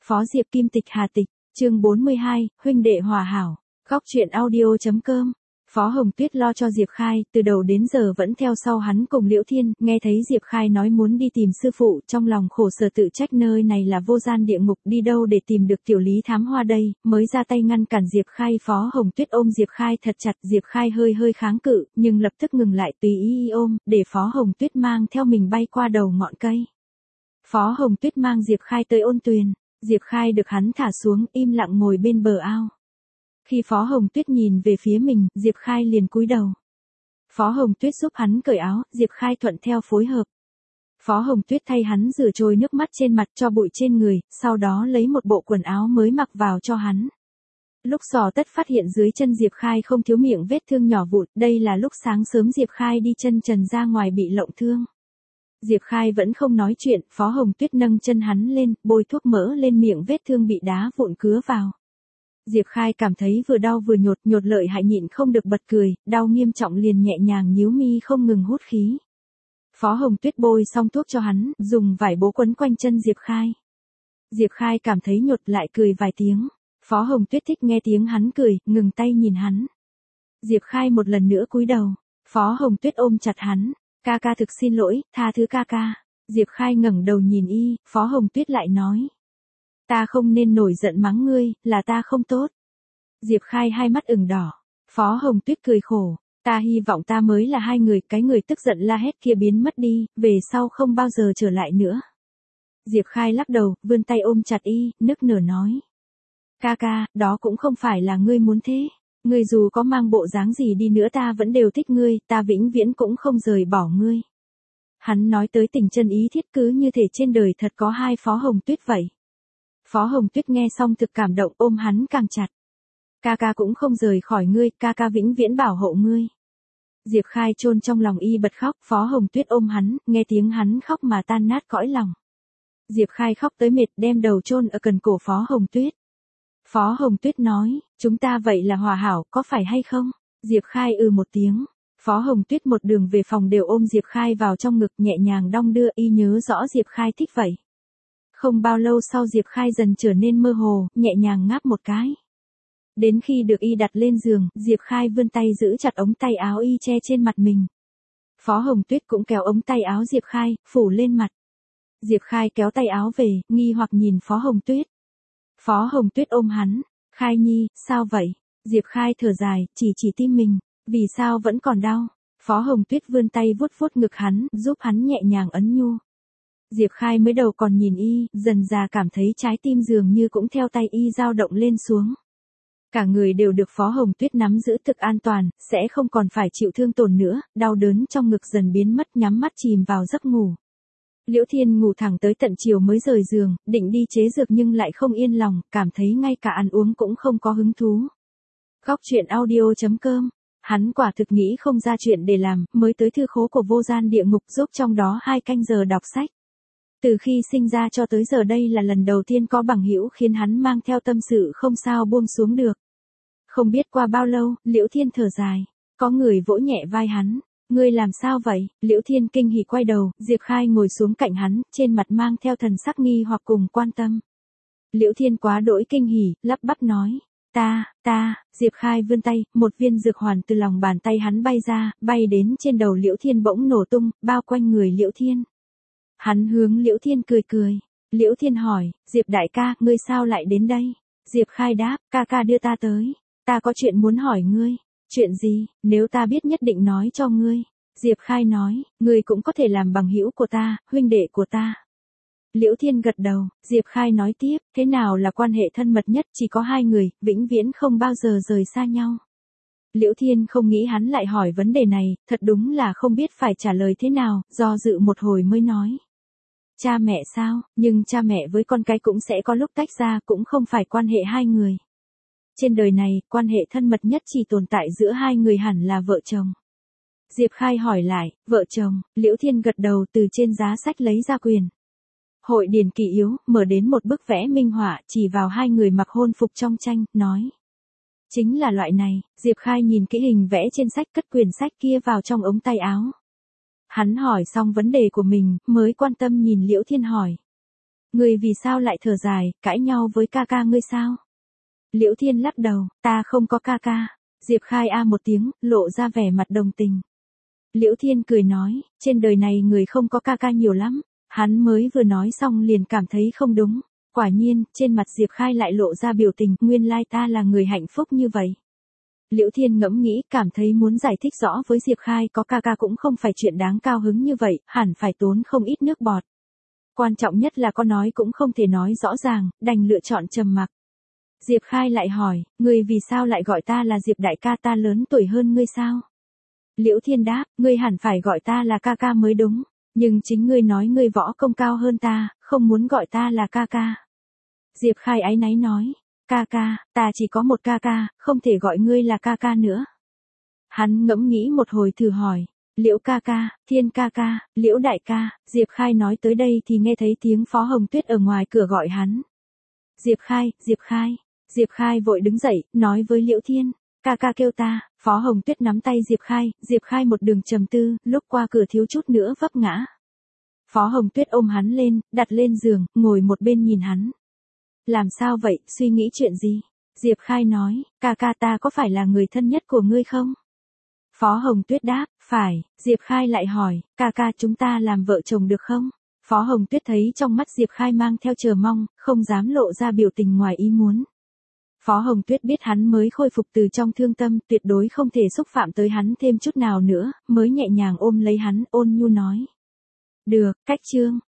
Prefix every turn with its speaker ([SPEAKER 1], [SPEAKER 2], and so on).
[SPEAKER 1] Phó Diệp Kim Tịch Hà Tịch, chương 42, huynh đệ hòa hảo. Góc truyện audio.com. Phó Hồng Tuyết lo cho Diệp Khai, từ đầu đến giờ vẫn theo sau hắn cùng Liễu Thiên, nghe thấy Diệp Khai nói muốn đi tìm sư phụ, trong lòng khổ sở tự trách nơi này là vô gian địa ngục, đi đâu để tìm được tiểu lý thám hoa đây, mới ra tay ngăn cản Diệp Khai. Phó Hồng Tuyết ôm Diệp Khai thật chặt, Diệp Khai hơi kháng cự, nhưng lập tức ngừng lại tùy ý ôm, để Phó Hồng Tuyết mang theo mình bay qua đầu ngọn cây. Phó Hồng Tuyết mang Diệp Khai tới ôn tuyền, Diệp Khai được hắn thả xuống, im lặng ngồi bên bờ ao. Khi Phó Hồng Tuyết nhìn về phía mình, Diệp Khai liền cúi đầu. Phó Hồng Tuyết giúp hắn cởi áo, Diệp Khai thuận theo phối hợp. Phó Hồng Tuyết thay hắn rửa trôi nước mắt trên mặt cho bụi trên người, sau đó lấy một bộ quần áo mới mặc vào cho hắn. Lúc dò tất phát hiện dưới chân Diệp Khai không thiếu miệng vết thương nhỏ vụn, đây là lúc sáng sớm Diệp Khai đi chân trần ra ngoài bị lộng thương. Diệp Khai vẫn không nói chuyện, Phó Hồng Tuyết nâng chân hắn lên, bôi thuốc mỡ lên miệng vết thương bị đá vụn cứa vào. Diệp Khai cảm thấy vừa đau vừa nhột lợi hại nhịn không được bật cười, đau nghiêm trọng liền nhẹ nhàng nhíu mi không ngừng hút khí. Phó Hồng Tuyết bôi xong thuốc cho hắn, dùng vải bố quấn quanh chân Diệp Khai. Diệp Khai cảm thấy nhột lại cười vài tiếng. Phó Hồng Tuyết thích nghe tiếng hắn cười, ngừng tay nhìn hắn. Diệp Khai một lần nữa cúi đầu. Phó Hồng Tuyết ôm chặt hắn. Ca ca thực xin lỗi, tha thứ ca ca. Diệp Khai ngẩng đầu nhìn y, Phó Hồng Tuyết lại nói. Ta không nên nổi giận mắng ngươi, là ta không tốt. Diệp Khai hai mắt ửng đỏ. Phó Hồng Tuyết cười khổ. Ta hy vọng ta mới là hai người, cái người tức giận la hét kia biến mất đi, về sau không bao giờ trở lại nữa. Diệp Khai lắc đầu, vươn tay ôm chặt y, nức nở nói. Ca ca, đó cũng không phải là ngươi muốn thế. Ngươi dù có mang bộ dáng gì đi nữa ta vẫn đều thích ngươi, ta vĩnh viễn cũng không rời bỏ ngươi. Hắn nói tới tình chân ý thiết cứ như thể trên đời thật có hai Phó Hồng Tuyết vậy. Phó Hồng Tuyết nghe xong thực cảm động ôm hắn càng chặt. Ca ca cũng không rời khỏi ngươi, ca ca vĩnh viễn bảo hộ ngươi. Diệp Khai chôn trong lòng y bật khóc, Phó Hồng Tuyết ôm hắn, nghe tiếng hắn khóc mà tan nát cõi lòng. Diệp Khai khóc tới mệt đem đầu chôn ở cần cổ Phó Hồng Tuyết. Phó Hồng Tuyết nói, chúng ta vậy là hòa hảo, có phải hay không? Diệp Khai một tiếng. Phó Hồng Tuyết một đường về phòng đều ôm Diệp Khai vào trong ngực nhẹ nhàng đong đưa, y nhớ rõ Diệp Khai thích vậy. Không bao lâu sau Diệp Khai dần trở nên mơ hồ, nhẹ nhàng ngáp một cái. Đến khi được y đặt lên giường, Diệp Khai vươn tay giữ chặt ống tay áo y che trên mặt mình. Phó Hồng Tuyết cũng kéo ống tay áo Diệp Khai, phủ lên mặt. Diệp Khai kéo tay áo về, nghi hoặc nhìn Phó Hồng Tuyết. Phó Hồng Tuyết ôm hắn. Khai nhi, sao vậy? Diệp Khai thở dài, chỉ tim mình. Vì sao vẫn còn đau? Phó Hồng Tuyết vươn tay vuốt ngực hắn, giúp hắn nhẹ nhàng ấn nhu. Diệp Khai mới đầu còn nhìn y, dần dà cảm thấy trái tim dường như cũng theo tay y dao động lên xuống. Cả người đều được Phó Hồng Tuyết nắm giữ thực an toàn, sẽ không còn phải chịu thương tổn nữa, đau đớn trong ngực dần biến mất, nhắm mắt chìm vào giấc ngủ. Liễu Thiên ngủ thẳng tới tận chiều mới rời giường, định đi chế dược nhưng lại không yên lòng, cảm thấy ngay cả ăn uống cũng không có hứng thú. Góc truyện audio.com. Hắn quả thực nghĩ không ra chuyện để làm, mới tới thư khố của vô gian địa ngục giúp trong đó 2 canh giờ đọc sách. Từ khi sinh ra cho tới giờ đây là lần đầu tiên có bằng hữu khiến hắn mang theo tâm sự không sao buông xuống được. Không biết qua bao lâu, Liễu Thiên thở dài. Có người vỗ nhẹ vai hắn. Ngươi làm sao vậy? Liễu Thiên kinh hỉ quay đầu, Diệp Khai ngồi xuống cạnh hắn, trên mặt mang theo thần sắc nghi hoặc cùng quan tâm. Liễu Thiên quá đỗi kinh hỉ, lắp bắp nói. Ta, Diệp Khai vươn tay, một viên dược hoàn từ lòng bàn tay hắn bay ra, bay đến trên đầu Liễu Thiên bỗng nổ tung, bao quanh người Liễu Thiên. Hắn hướng Liễu Thiên cười. Liễu Thiên hỏi, Diệp đại ca, ngươi sao lại đến đây? Diệp Khai đáp, ca đưa ta tới. Ta có chuyện muốn hỏi ngươi. Chuyện gì? Nếu ta biết nhất định nói cho ngươi. Diệp Khai nói, ngươi cũng có thể làm bằng hữu của ta, huynh đệ của ta. Liễu Thiên gật đầu, Diệp Khai nói tiếp, thế nào là quan hệ thân mật nhất, chỉ có 2 người, vĩnh viễn không bao giờ rời xa nhau. Liễu Thiên không nghĩ hắn lại hỏi vấn đề này, thật đúng là không biết phải trả lời thế nào, do dự một hồi mới nói. Cha mẹ sao, nhưng cha mẹ với con cái cũng sẽ có lúc tách ra, cũng không phải quan hệ 2 người. Trên đời này, quan hệ thân mật nhất chỉ tồn tại giữa 2 người hẳn là vợ chồng. Diệp Khai hỏi lại, vợ chồng, Liễu Thiên gật đầu từ trên giá sách lấy ra quyền. Hội điển kỳ yếu, mở đến một bức vẽ minh họa, chỉ vào 2 người mặc hôn phục trong tranh, nói. Chính là loại này, Diệp Khai nhìn kỹ hình vẽ trên sách cất quyển sách kia vào trong ống tay áo. Hắn hỏi xong vấn đề của mình, mới quan tâm nhìn Liễu Thiên hỏi. Ngươi vì sao lại thở dài, cãi nhau với ca ca ngươi sao? Liễu Thiên lắc đầu, ta không có ca ca. Diệp Khai a một tiếng, lộ ra vẻ mặt đồng tình. Liễu Thiên cười nói, trên đời này người không có ca ca nhiều lắm. Hắn mới vừa nói xong liền cảm thấy không đúng. Quả nhiên, trên mặt Diệp Khai lại lộ ra biểu tình, nguyên lai ta là người hạnh phúc như vậy. Liễu Thiên ngẫm nghĩ, cảm thấy muốn giải thích rõ với Diệp Khai có ca ca cũng không phải chuyện đáng cao hứng như vậy, hẳn phải tốn không ít nước bọt. Quan trọng nhất là có nói cũng không thể nói rõ ràng, đành lựa chọn trầm mặc. Diệp Khai lại hỏi, ngươi vì sao lại gọi ta là Diệp đại ca, ta lớn tuổi hơn ngươi sao? Liễu Thiên đáp, ngươi hẳn phải gọi ta là ca ca mới đúng, nhưng chính ngươi nói ngươi võ công cao hơn ta, không muốn gọi ta là ca ca. Diệp Khai áy náy nói, ca ca, ta chỉ có một ca ca, không thể gọi ngươi là ca ca nữa. Hắn ngẫm nghĩ một hồi thử hỏi, Liễu ca ca, Thiên ca ca, Liễu đại ca. Diệp Khai nói tới đây thì nghe thấy tiếng Phó Hồng Tuyết ở ngoài cửa gọi hắn. Diệp Khai, Diệp Khai. Diệp Khai vội đứng dậy, nói với Liễu Thiên, ca ca kêu ta. Phó Hồng Tuyết nắm tay Diệp Khai một đường trầm tư, lúc qua cửa thiếu chút nữa vấp ngã. Phó Hồng Tuyết ôm hắn lên, đặt lên giường, ngồi một bên nhìn hắn. Làm sao vậy, suy nghĩ chuyện gì? Diệp Khai nói, ca ca ta có phải là người thân nhất của ngươi không? Phó Hồng Tuyết đáp, phải. Diệp Khai lại hỏi, ca ca chúng ta làm vợ chồng được không? Phó Hồng Tuyết thấy trong mắt Diệp Khai mang theo chờ mong, không dám lộ ra biểu tình ngoài ý muốn. Phó Hồng Tuyết biết hắn mới khôi phục từ trong thương tâm, tuyệt đối không thể xúc phạm tới hắn thêm chút nào nữa, mới nhẹ nhàng ôm lấy hắn, ôn nhu nói. Được, cách chương.